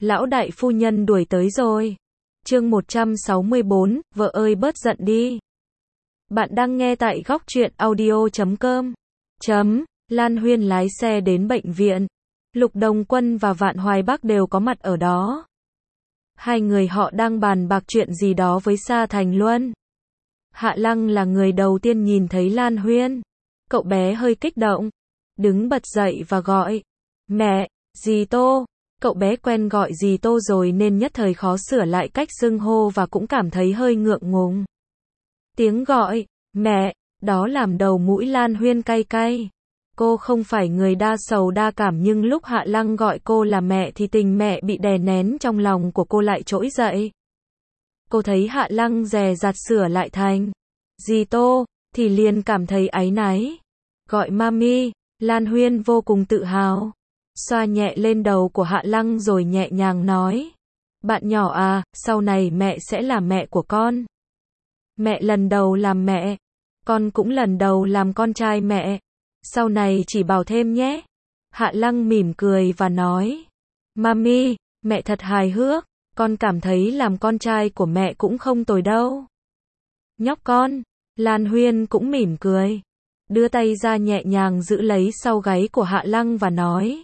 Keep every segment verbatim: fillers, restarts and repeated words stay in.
Lão đại phu nhân đuổi tới rồi. Chương một trăm sáu mươi bốn, vợ ơi bớt giận đi. Bạn đang nghe tại góc truyện audio chấm com. Chấm, Lan Huyên lái xe đến bệnh viện. Lục Đồng Quân và Vạn Hoài Bắc đều có mặt ở đó. Hai người họ đang bàn bạc chuyện gì đó với Sa Thành Luân. Hạ Lăng là người đầu tiên nhìn thấy Lan Huyên. Cậu bé hơi kích động. Đứng bật dậy và gọi. Mẹ, dì Tô. Cậu bé quen gọi dì Tô rồi nên nhất thời khó sửa lại cách xưng hô và cũng cảm thấy hơi ngượng ngùng. Tiếng gọi, mẹ, đó làm đầu mũi Lan Huyên cay cay. Cô không phải người đa sầu đa cảm nhưng lúc Hạ Lăng gọi cô là mẹ thì tình mẹ bị đè nén trong lòng của cô lại trỗi dậy. Cô thấy Hạ Lăng dè dặt sửa lại thành dì Tô, thì liền cảm thấy áy náy. Gọi mami, Lan Huyên vô cùng tự hào. Xoa nhẹ lên đầu của Hạ Lăng rồi nhẹ nhàng nói. Bạn nhỏ à, sau này mẹ sẽ là mẹ của con. Mẹ lần đầu làm mẹ. Con cũng lần đầu làm con trai mẹ. Sau này chỉ bảo thêm nhé. Hạ Lăng mỉm cười và nói. Mami, mẹ thật hài hước. Con cảm thấy làm con trai của mẹ cũng không tồi đâu. Nhóc con. Lan Huyên cũng mỉm cười. Đưa tay ra nhẹ nhàng giữ lấy sau gáy của Hạ Lăng và nói.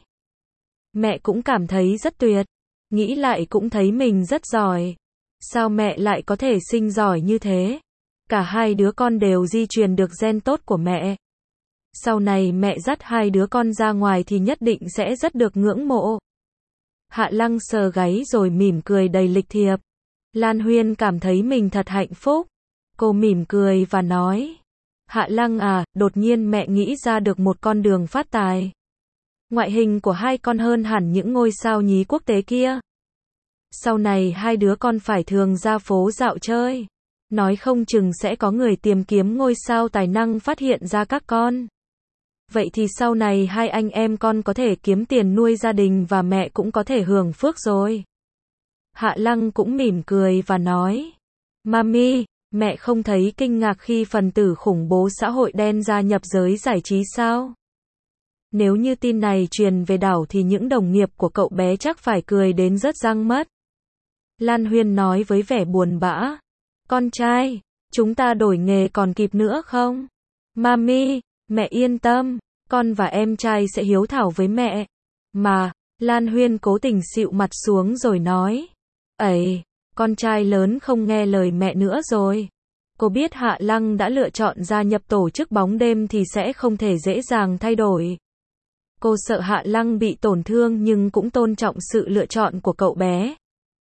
Mẹ cũng cảm thấy rất tuyệt. Nghĩ lại cũng thấy mình rất giỏi. Sao mẹ lại có thể sinh giỏi như thế? Cả hai đứa con đều di truyền được gen tốt của mẹ. Sau này mẹ dắt hai đứa con ra ngoài thì nhất định sẽ rất được ngưỡng mộ. Hạ Lăng sờ gáy rồi mỉm cười đầy lịch thiệp. Lan Huyên cảm thấy mình thật hạnh phúc. Cô mỉm cười và nói. Hạ Lăng à, đột nhiên mẹ nghĩ ra được một con đường phát tài. Ngoại hình của hai con hơn hẳn những ngôi sao nhí quốc tế kia. Sau này hai đứa con phải thường ra phố dạo chơi. Nói không chừng sẽ có người tìm kiếm ngôi sao tài năng phát hiện ra các con. Vậy thì sau này hai anh em con có thể kiếm tiền nuôi gia đình và mẹ cũng có thể hưởng phước rồi. Hạ Lăng cũng mỉm cười và nói. Mami, mẹ không thấy kinh ngạc khi phần tử khủng bố xã hội đen gia nhập giới giải trí sao? Nếu như tin này truyền về đảo thì những đồng nghiệp của cậu bé chắc phải cười đến rớt răng mất. Lan Huyên nói với vẻ buồn bã. Con trai, chúng ta đổi nghề còn kịp nữa không? Mami, mẹ yên tâm, con và em trai sẽ hiếu thảo với mẹ. Mà, Lan Huyên cố tình xịu mặt xuống rồi nói. Ấy, con trai lớn không nghe lời mẹ nữa rồi. Cô biết Hạ Lăng đã lựa chọn gia nhập tổ chức bóng đêm thì sẽ không thể dễ dàng thay đổi. Cô sợ Hạ Lăng bị tổn thương nhưng cũng tôn trọng sự lựa chọn của cậu bé.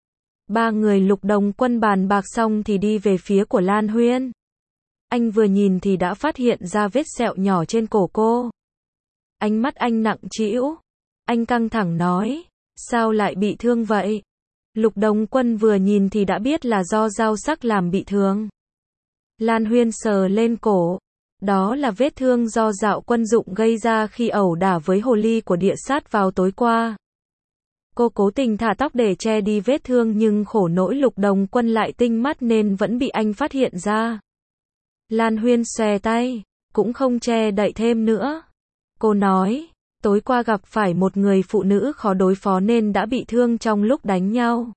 Ba người Lục Đồng Quân bàn bạc xong thì đi về phía của Lan Huyên. Anh vừa nhìn thì đã phát hiện ra vết sẹo nhỏ trên cổ cô. Ánh mắt anh nặng trĩu. Anh căng thẳng nói. Sao lại bị thương vậy? Lục Đồng Quân vừa nhìn thì đã biết là do dao sắc làm bị thương. Lan Huyên sờ lên cổ. Đó là vết thương do Dạo Quân Dụng gây ra khi ẩu đả với hồ ly của địa sát vào tối qua. Cô cố tình thả tóc để che đi vết thương nhưng khổ nỗi Lục Đồng Quân lại tinh mắt nên vẫn bị anh phát hiện ra. Lan Huyên xòe tay, cũng không che đậy thêm nữa. Cô nói, tối qua gặp phải một người phụ nữ khó đối phó nên đã bị thương trong lúc đánh nhau.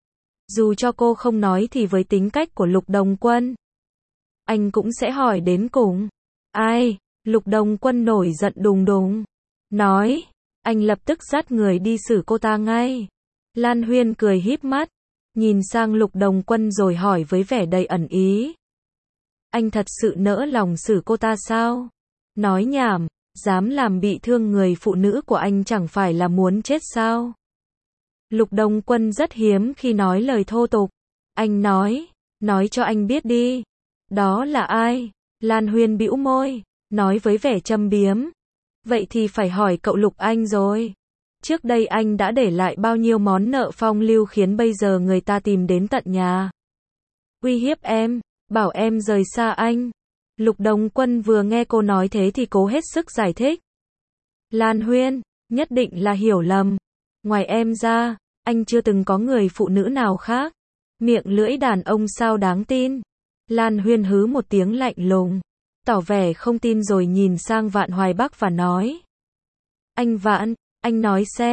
Dù cho cô không nói thì với tính cách của Lục Đồng Quân, anh cũng sẽ hỏi đến cùng. Ai? Lục Đồng Quân nổi giận đùng đùng. Nói, anh lập tức dắt người đi xử cô ta ngay. Lan Huyên cười híp mắt, nhìn sang Lục Đồng Quân rồi hỏi với vẻ đầy ẩn ý. Anh thật sự nỡ lòng xử cô ta sao? Nói nhảm, dám làm bị thương người phụ nữ của anh chẳng phải là muốn chết sao? Lục Đồng Quân rất hiếm khi nói lời thô tục. Anh nói, nói cho anh biết đi. Đó là ai? Lan Huyên bĩu môi, nói với vẻ châm biếm. Vậy thì phải hỏi cậu Lục anh rồi. Trước đây anh đã để lại bao nhiêu món nợ phong lưu khiến bây giờ người ta tìm đến tận nhà. Uy hiếp em, bảo em rời xa anh. Lục Đồng Quân vừa nghe cô nói thế thì cố hết sức giải thích. Lan Huyên, nhất định là hiểu lầm. Ngoài em ra, anh chưa từng có người phụ nữ nào khác. Miệng lưỡi đàn ông sao đáng tin. Lan Huyên hứ một tiếng lạnh lùng, tỏ vẻ không tin rồi nhìn sang Vạn Hoài Bắc và nói. Anh Vạn, anh nói xem,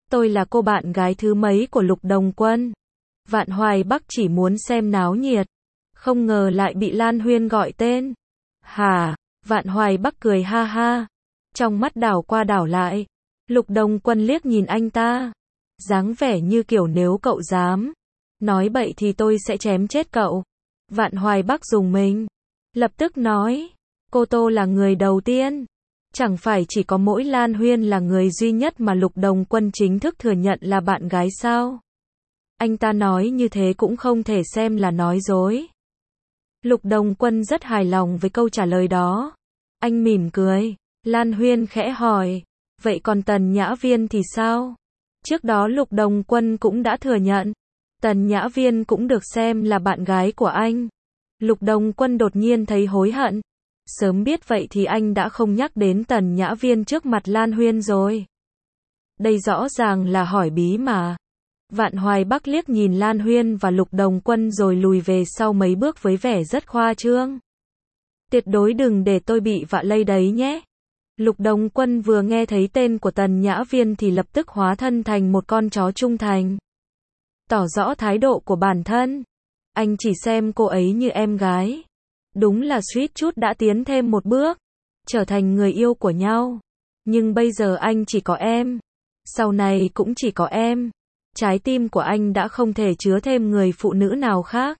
Tôi là cô bạn gái thứ mấy của Lục Đồng Quân. Vạn Hoài Bắc chỉ muốn xem náo nhiệt. Không ngờ lại bị Lan Huyên gọi tên. Hả? Vạn Hoài Bắc cười ha ha. Trong mắt đảo qua đảo lại. Lục Đồng Quân liếc nhìn anh ta. Dáng vẻ như kiểu nếu cậu dám nói bậy thì tôi sẽ chém chết cậu. Vạn Hoài Bắc dùng mình. Lập tức nói. Cô Tô là người đầu tiên. Chẳng phải chỉ có mỗi Lan Huyên là người duy nhất mà Lục Đồng Quân chính thức thừa nhận là bạn gái sao? Anh ta nói như thế cũng không thể xem là nói dối. Lục Đồng Quân rất hài lòng với câu trả lời đó. Anh mỉm cười. Lan Huyên khẽ hỏi. Vậy còn Tần Nhã Viên thì sao? Trước đó Lục Đồng Quân cũng đã thừa nhận. Tần Nhã Viên cũng được xem là bạn gái của anh. Lục Đồng Quân đột nhiên thấy hối hận. Sớm biết vậy thì anh đã không nhắc đến Tần Nhã Viên trước mặt Lan Huyên rồi. Đây rõ ràng là hỏi bí mà. Vạn Hoài Bắc liếc nhìn Lan Huyên và Lục Đồng Quân rồi lùi về sau mấy bước với vẻ rất khoa trương. Tuyệt đối đừng để tôi bị vạ lây đấy nhé. Lục Đồng Quân vừa nghe thấy tên của Tần Nhã Viên thì lập tức hóa thân thành một con chó trung thành. Tỏ rõ thái độ của bản thân. Anh chỉ xem cô ấy như em gái. Đúng là suýt chút đã tiến thêm một bước. Trở thành người yêu của nhau. Nhưng bây giờ anh chỉ có em. Sau này cũng chỉ có em. Trái tim của anh đã không thể chứa thêm người phụ nữ nào khác.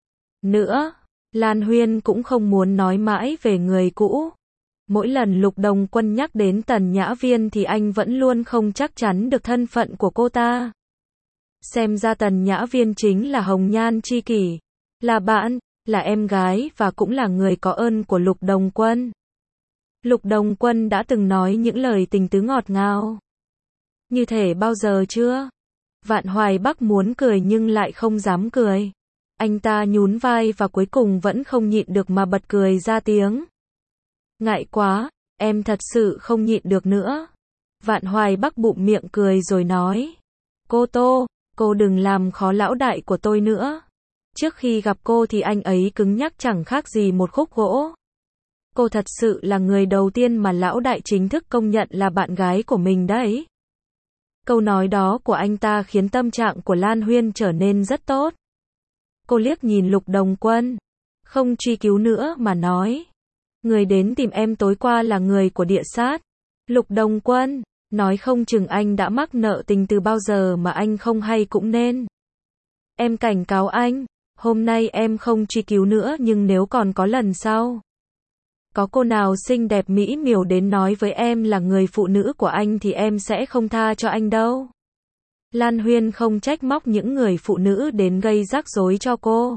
Nữa, Lan Huyên cũng không muốn nói mãi về người cũ. Mỗi lần Lục Đồng Quân nhắc đến Tần Nhã Viên thì anh vẫn luôn không chắc chắn được thân phận của cô ta. Xem ra Tần Nhã Viên chính là hồng nhan tri kỷ, là bạn, là em gái và cũng là người có ơn của Lục Đồng Quân. Lục Đồng Quân đã từng nói những lời tình tứ ngọt ngào. Như thể bao giờ chưa? Vạn Hoài Bắc muốn cười nhưng lại không dám cười. Anh ta nhún vai và cuối cùng vẫn không nhịn được mà bật cười ra tiếng. Ngại quá, em thật sự không nhịn được nữa. Vạn Hoài Bắc bụm miệng cười rồi nói. Cô Tô, cô đừng làm khó lão đại của tôi nữa. Trước khi gặp cô thì anh ấy cứng nhắc chẳng khác gì một khúc gỗ. Cô thật sự là người đầu tiên mà lão đại chính thức công nhận là bạn gái của mình đấy. Câu nói đó của anh ta khiến tâm trạng của Lan Huyên trở nên rất tốt. Cô liếc nhìn Lục Đồng Quân. Không truy cứu nữa mà nói. Người đến tìm em tối qua là người của địa sát. Lục Đồng Quân, nói không chừng anh đã mắc nợ tình từ bao giờ mà anh không hay cũng nên. Em cảnh cáo anh, hôm nay em không truy cứu nữa nhưng nếu còn có lần sau. Có cô nào xinh đẹp mỹ miều đến nói với em là người phụ nữ của anh thì em sẽ không tha cho anh đâu. Lan Huyên không trách móc những người phụ nữ đến gây rắc rối cho cô.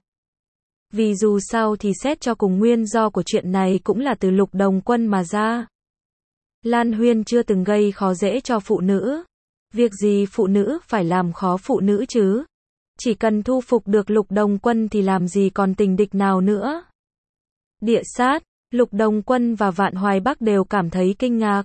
Vì dù sao thì xét cho cùng nguyên do của chuyện này cũng là từ Lục Đồng Quân mà ra. Lan Huyên chưa từng gây khó dễ cho phụ nữ. Việc gì phụ nữ phải làm khó phụ nữ chứ? Chỉ cần thu phục được Lục Đồng Quân thì làm gì còn tình địch nào nữa. Địa sát, Lục Đồng Quân và Vạn Hoài Bắc đều cảm thấy kinh ngạc.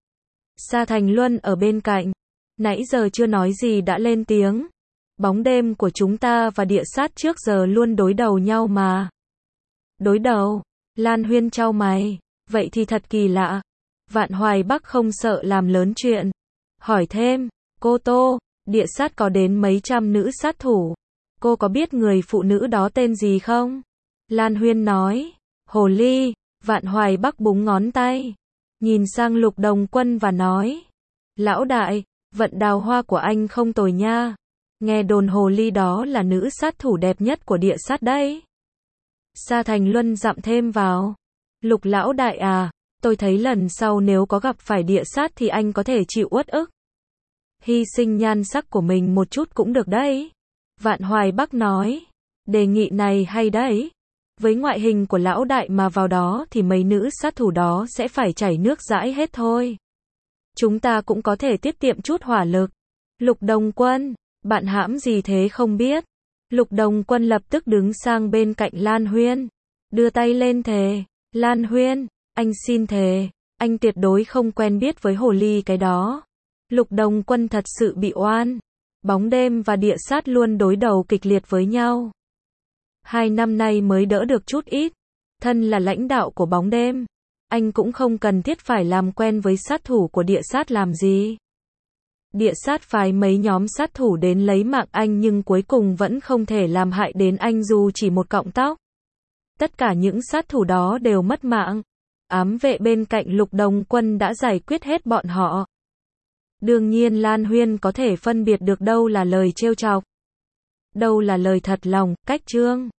Sa Thành Luân ở bên cạnh, nãy giờ chưa nói gì đã lên tiếng. Bóng đêm của chúng ta và địa sát trước giờ luôn đối đầu nhau mà. Đối đầu? Lan Huyên chau mày. Vậy thì thật kỳ lạ. Vạn Hoài Bắc không sợ làm lớn chuyện. Hỏi thêm, cô Tô, địa sát có đến mấy trăm nữ sát thủ. Cô có biết người phụ nữ đó tên gì không? Lan Huyên nói, Hồ Ly. Vạn Hoài Bắc búng ngón tay. Nhìn sang Lục Đồng Quân và nói, lão đại, vận đào hoa của anh không tồi nha. Nghe đồn Hồ Ly đó là nữ sát thủ đẹp nhất của địa sát đấy. Sa Thành Luân dặm thêm vào. Lục lão đại à, tôi thấy lần sau nếu có gặp phải địa sát thì anh có thể chịu uất ức. Hy sinh nhan sắc của mình một chút cũng được đấy. Vạn Hoài Bắc nói, đề nghị này hay đấy. Với ngoại hình của lão đại mà vào đó thì mấy nữ sát thủ đó sẽ phải chảy nước dãi hết thôi. Chúng ta cũng có thể tiết kiệm chút hỏa lực. Lục Đồng Quân, bạn hãm gì thế không biết? Lục Đồng Quân lập tức đứng sang bên cạnh Lan Huyên. Đưa tay lên thề. Lan Huyên, anh xin thề. Anh tuyệt đối không quen biết với Hồ Ly cái đó. Lục Đồng Quân thật sự bị oan. Bóng đêm và địa sát luôn đối đầu kịch liệt với nhau. Hai năm nay mới đỡ được chút ít. Thân là lãnh đạo của bóng đêm. Anh cũng không cần thiết phải làm quen với sát thủ của địa sát làm gì. Địa sát phái mấy nhóm sát thủ đến lấy mạng anh nhưng cuối cùng vẫn không thể làm hại đến anh dù chỉ một cọng tóc. Tất cả những sát thủ đó đều mất mạng. Ám vệ bên cạnh Lục Đồng Quân đã giải quyết hết bọn họ. Đương nhiên Lan Huyên có thể phân biệt được đâu là lời trêu chọc, đâu là lời thật lòng, cách chương